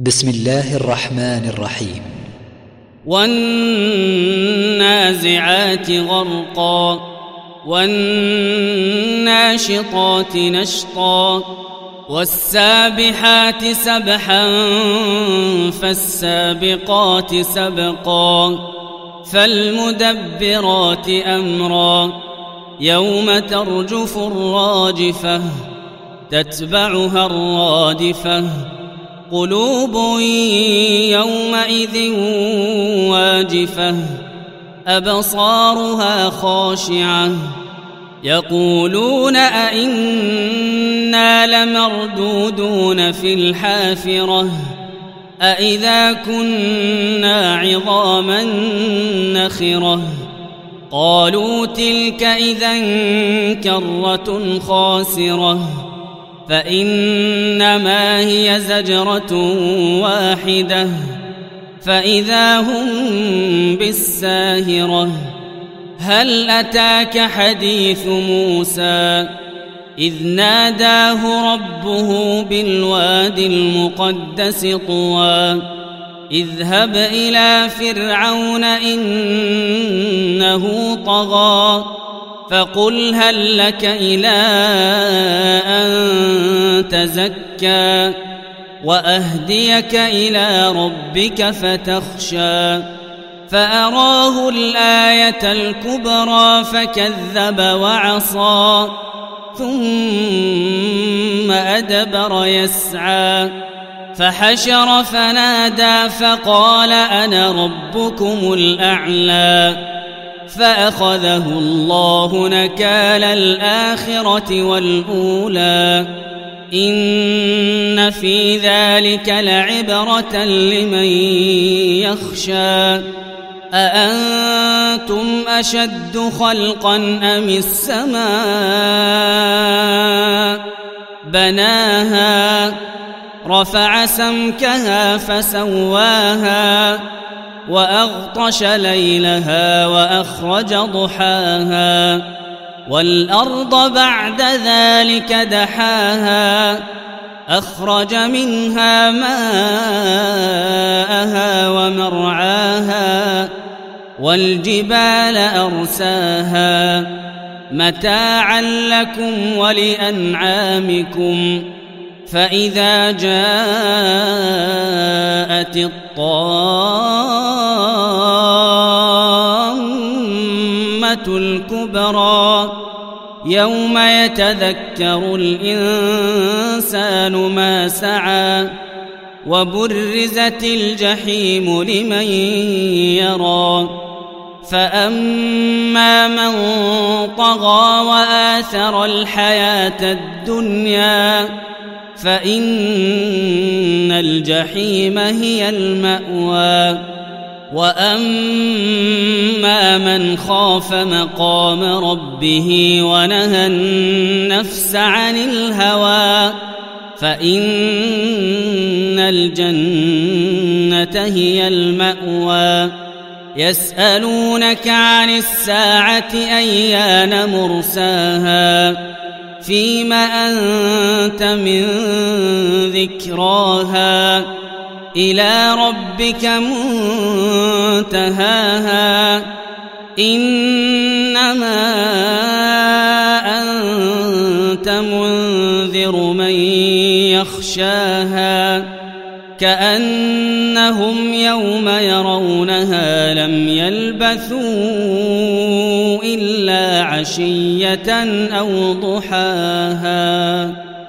بسم الله الرحمن الرحيم. والنازعات غرقا والناشطات نشطا والسابحات سبحا فالسابقات سبقا فالمدبرات أمرا يوم ترجف الراجفة تتبعها الرادفة قلوب يومئذ واجفة أبصارها خاشعة يقولون أئنا لمردودون في الحافرة أئذا كنا عظاما نخرة قالوا تلك إذا كرة خاسرة فإنما هي زجرة واحدة فإذا هم بالساهرة هل أتاك حديث موسى إذ ناداه ربه بالواد المقدس طوى اذهب إلى فرعون إنه طغى فقل هل لك إلى أن تزكى وأهديك إلى ربك فتخشى فأراه الآية الكبرى فكذب وعصى ثم أدبر يسعى فحشر فنادى فقال أنا ربكم الأعلى فأخذه الله نكال الآخرة والأولى إن في ذلك لعبرة لمن يخشى أأنتم أشد خلقا أم السماء بناها رفع سمكها فسواها وأغطش ليلها وأخرج ضحاها والأرض بعد ذلك دحاها أخرج منها ماءها ومرعاها والجبال أرساها متاعا لكم ولأنعامكم فإذا جاءت الطامة الكبرى يوم يتذكر الإنسان ما سعى وبرزت الجحيم لمن يرى فأما من طغى وآثر الحياة الدنيا فإن الجحيم هي المأوى وأما من خاف مقام ربه ونهى النفس عن الهوى فإن الجنة هي المأوى يسألونك عن الساعة أيان مرساها فيم أنت من ذكراها إلى ربك منتهاها إنما أنت منذر من يخشاها كأنهم يوم يرونها لم يلبثوا إلا عشية أو ضحاها.